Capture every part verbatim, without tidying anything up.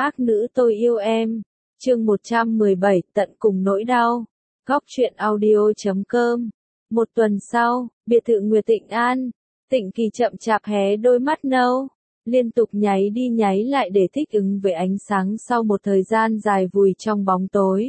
Ác nữ tôi yêu em. Chương một trăm mười bảy, tận cùng nỗi đau. Góc truyện audio chấm com. Một tuần sau, biệt thự Nguyệt Tịnh An. Tịnh Kỳ chậm chạp hé đôi mắt nâu, liên tục nháy đi nháy lại để thích ứng với ánh sáng sau một thời gian dài vùi trong bóng tối.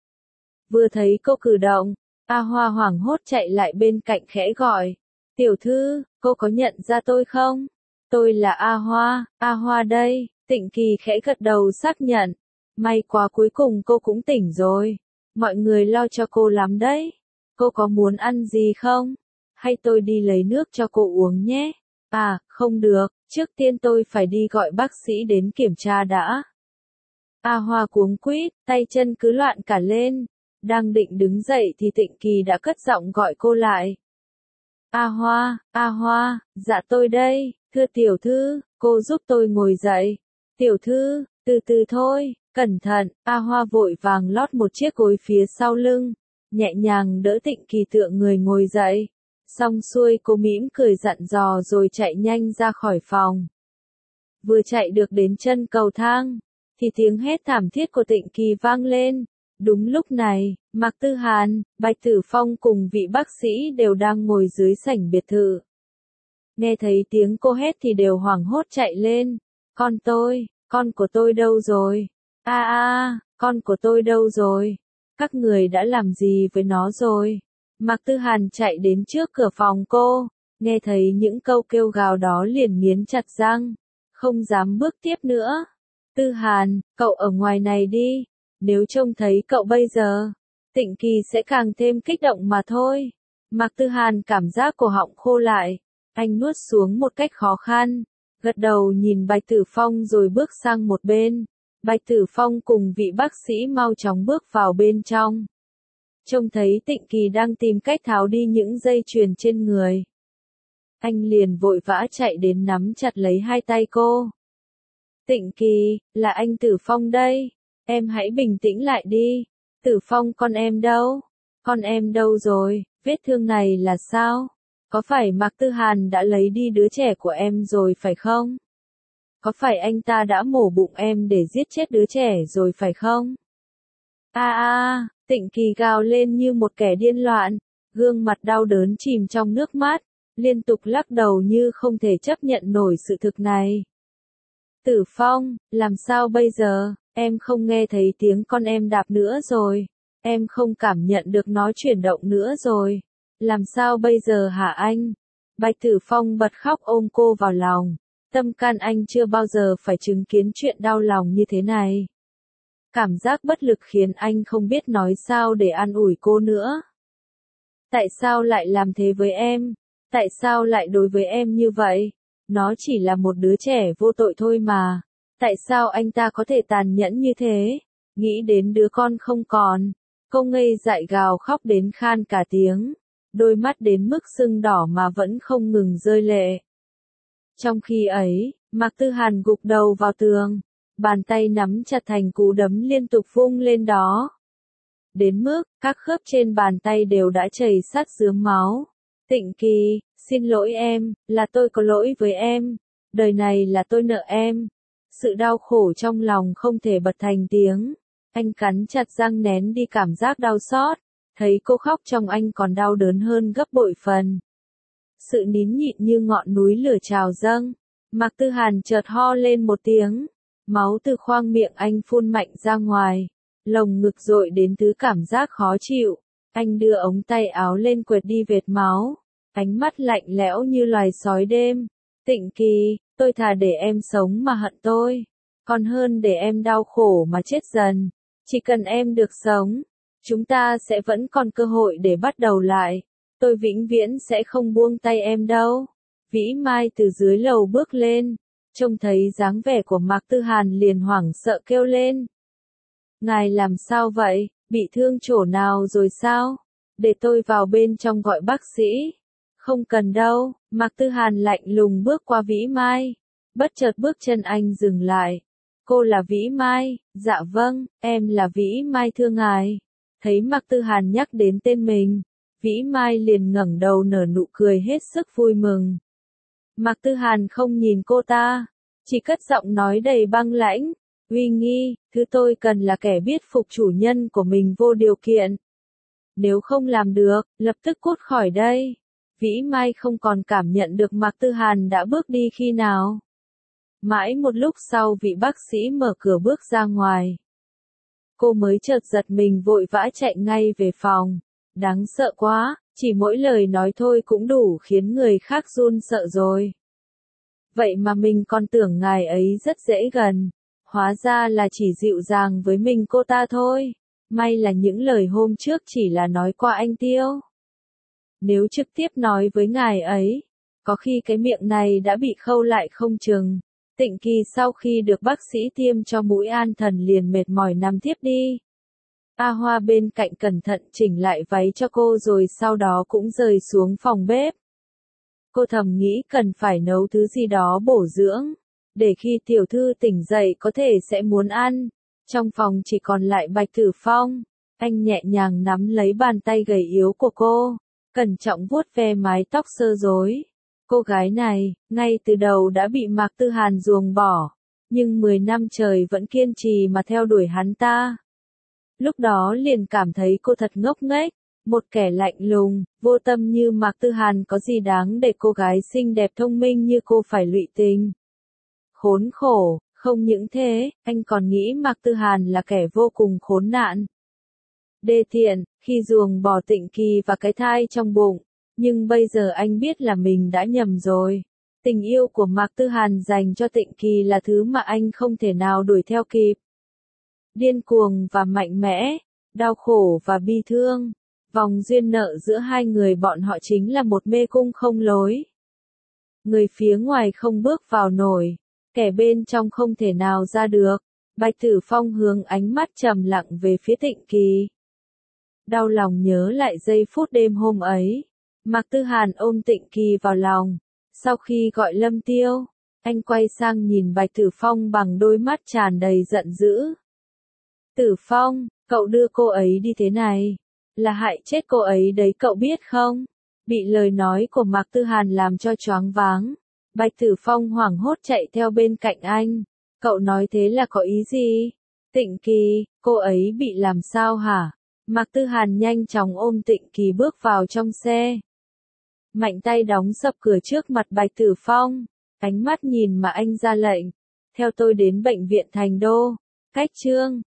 Vừa thấy cô cử động, A Hoa hoảng hốt chạy lại bên cạnh khẽ gọi. Tiểu thư, cô có nhận ra tôi không? Tôi là A Hoa, A Hoa đây. Tịnh Kỳ khẽ gật đầu xác nhận. May quá cuối cùng cô cũng tỉnh rồi. Mọi người lo cho cô lắm đấy. Cô có muốn ăn gì không? Hay tôi đi lấy nước cho cô uống nhé? À, không được, trước tiên tôi phải đi gọi bác sĩ đến kiểm tra đã. A Hoa cuống quýt, tay chân cứ loạn cả lên. Đang định đứng dậy thì Tịnh Kỳ đã cất giọng gọi cô lại. A Hoa, A Hoa, dạ tôi đây, thưa tiểu thư, cô giúp tôi ngồi dậy. Tiểu thư, từ từ thôi, cẩn thận. A Hoa vội vàng lót một chiếc gối phía sau lưng, nhẹ nhàng đỡ Tịnh Kỳ tựa người ngồi dậy. Xong xuôi cô mỉm cười dặn dò rồi chạy nhanh ra khỏi phòng. Vừa chạy được đến chân cầu thang, thì tiếng hét thảm thiết của Tịnh Kỳ vang lên. Đúng lúc này, Mạc Tư Hàn, Bạch Tử Phong cùng vị bác sĩ đều đang ngồi dưới sảnh biệt thự. Nghe thấy tiếng cô hét thì đều hoảng hốt chạy lên. Con tôi, con của tôi đâu rồi? A a, con của tôi đâu rồi? Các người đã làm gì với nó rồi? Mạc Tư Hàn chạy đến trước cửa phòng cô, nghe thấy những câu kêu gào đó liền nghiến chặt răng, không dám bước tiếp nữa. Tư Hàn, cậu ở ngoài này đi, nếu trông thấy cậu bây giờ, Tịnh Kỳ sẽ càng thêm kích động mà thôi. Mạc Tư Hàn cảm giác cổ họng khô lại, anh nuốt xuống một cách khó khăn, gật đầu nhìn Bạch Tử Phong rồi bước sang một bên. Bạch Tử Phong cùng vị bác sĩ mau chóng bước vào bên trong. Trông thấy Tịnh Kỳ đang tìm cách tháo đi những dây chuyền trên người. Anh liền vội vã chạy đến nắm chặt lấy hai tay cô. Tịnh Kỳ, là anh Tử Phong đây. Em hãy bình tĩnh lại đi. Tử Phong con em đâu? Con em đâu rồi? Vết thương này là sao? Có phải Mạc Tư Hàn đã lấy đi đứa trẻ của em rồi phải không? Có phải anh ta đã mổ bụng em để giết chết đứa trẻ rồi phải không? A a, Tịnh Kỳ gào lên như một kẻ điên loạn, gương mặt đau đớn chìm trong nước mắt, liên tục lắc đầu như không thể chấp nhận nổi sự thực này. Tử Phong, làm sao bây giờ? Em không nghe thấy tiếng con em đạp nữa rồi. Em không cảm nhận được nó chuyển động nữa rồi. Làm sao bây giờ hả anh? Bạch Tử Phong bật khóc ôm cô vào lòng. Tâm can anh chưa bao giờ phải chứng kiến chuyện đau lòng như thế này. Cảm giác bất lực khiến anh không biết nói sao để an ủi cô nữa. Tại sao lại làm thế với em? Tại sao lại đối với em như vậy? Nó chỉ là một đứa trẻ vô tội thôi mà. Tại sao anh ta có thể tàn nhẫn như thế? Nghĩ đến đứa con không còn, cô ngây dại gào khóc đến khan cả tiếng, đôi mắt đến mức sưng đỏ mà vẫn không ngừng rơi lệ. Trong khi ấy, Mạc Tư Hàn gục đầu vào tường, bàn tay nắm chặt thành cú đấm liên tục vung lên đó. Đến mức, các khớp trên bàn tay đều đã chảy sát rướm máu. Tịnh Kỳ, xin lỗi em, là tôi có lỗi với em, đời này là tôi nợ em. Sự đau khổ trong lòng không thể bật thành tiếng. Anh cắn chặt răng nén đi cảm giác đau xót, thấy cô khóc trong anh còn đau đớn hơn gấp bội phần. Sự nín nhịn như ngọn núi lửa trào dâng. Mạc Tư Hàn chợt ho lên một tiếng, máu từ khoang miệng anh phun mạnh ra ngoài, lồng ngực dội đến thứ cảm giác khó chịu. Anh đưa ống tay áo lên quệt đi vệt máu, ánh mắt lạnh lẽo như loài sói đêm. Tịnh Kỳ, tôi thà để em sống mà hận tôi, còn hơn để em đau khổ mà chết dần. Chỉ cần em được sống, chúng ta sẽ vẫn còn cơ hội để bắt đầu lại. Tôi vĩnh viễn sẽ không buông tay em đâu. Vĩ Mai từ dưới lầu bước lên, trông thấy dáng vẻ của Mạc Tư Hàn liền hoảng sợ kêu lên. Ngài làm sao vậy, bị thương chỗ nào rồi sao? Để tôi vào bên trong gọi bác sĩ. Không cần đâu, Mạc Tư Hàn lạnh lùng bước qua Vĩ Mai. Bất chợt bước chân anh dừng lại. Cô là Vĩ Mai? Dạ vâng, em là Vĩ Mai thưa ngài. Thấy Mạc Tư Hàn nhắc đến tên mình, Vĩ Mai liền ngẩng đầu nở nụ cười hết sức vui mừng. Mạc Tư Hàn không nhìn cô ta, chỉ cất giọng nói đầy băng lãnh. uy nghi, thứ tôi cần là kẻ biết phục chủ nhân của mình vô điều kiện. Nếu không làm được, lập tức cút khỏi đây. Vĩ Mai không còn cảm nhận được Mạc Tư Hàn đã bước đi khi nào. Mãi một lúc sau vị bác sĩ mở cửa bước ra ngoài. Cô mới chợt giật mình vội vã chạy ngay về phòng. Đáng sợ quá, chỉ mỗi lời nói thôi cũng đủ khiến người khác run sợ rồi. Vậy mà mình còn tưởng ngài ấy rất dễ gần. Hóa ra là chỉ dịu dàng với mình cô ta thôi. May là những lời hôm trước chỉ là nói qua anh Tiêu. Nếu trực tiếp nói với ngài ấy, có khi cái miệng này đã bị khâu lại không chừng. Tịnh Kỳ sau khi được bác sĩ tiêm cho mũi an thần liền mệt mỏi nằm thiếp đi. A Hoa bên cạnh cẩn thận chỉnh lại váy cho cô rồi sau đó cũng rời xuống phòng bếp. Cô thầm nghĩ cần phải nấu thứ gì đó bổ dưỡng, để khi tiểu thư tỉnh dậy có thể sẽ muốn ăn. Trong phòng chỉ còn lại Bạch Tử Phong, anh nhẹ nhàng nắm lấy bàn tay gầy yếu của cô, cẩn trọng vuốt ve mái tóc sơ rối. Cô gái này, ngay từ đầu đã bị Mạc Tư Hàn ruồng bỏ, nhưng mười năm trời vẫn kiên trì mà theo đuổi hắn ta. Lúc đó liền cảm thấy cô thật ngốc nghếch, một kẻ lạnh lùng, vô tâm như Mạc Tư Hàn có gì đáng để cô gái xinh đẹp thông minh như cô phải lụy tình. Khốn khổ, không những thế, anh còn nghĩ Mạc Tư Hàn là kẻ vô cùng khốn nạn. Đê tiện, khi ruồng bỏ Tịnh Kỳ và cái thai trong bụng, nhưng bây giờ anh biết là mình đã nhầm rồi. Tình yêu của Mạc Tư Hàn dành cho Tịnh Kỳ là thứ mà anh không thể nào đuổi theo kịp. Điên cuồng và mạnh mẽ, đau khổ và bi thương, vòng duyên nợ giữa hai người bọn họ chính là một mê cung không lối. Người phía ngoài không bước vào nổi, kẻ bên trong không thể nào ra được. Bạch Tử Phong hướng ánh mắt trầm lặng về phía Tịnh Kỳ. Đau lòng nhớ lại giây phút đêm hôm ấy. Mạc Tư Hàn ôm Tịnh Kỳ vào lòng. Sau khi gọi Lâm Tiêu, anh quay sang nhìn Bạch Tử Phong bằng đôi mắt tràn đầy giận dữ. Tử Phong, cậu đưa cô ấy đi thế này, là hại chết cô ấy đấy cậu biết không? Bị lời nói của Mạc Tư Hàn làm cho choáng váng. Bạch Tử Phong hoảng hốt chạy theo bên cạnh anh. Cậu nói thế là có ý gì? Tịnh Kỳ, cô ấy bị làm sao hả? Mạc Tư Hàn nhanh chóng ôm Tịnh Kỳ bước vào trong xe. Mạnh tay đóng sập cửa trước mặt Bạch Tử Phong. Ánh mắt nhìn mà anh ra lệnh. Theo tôi đến bệnh viện Thành Đô. Cách chương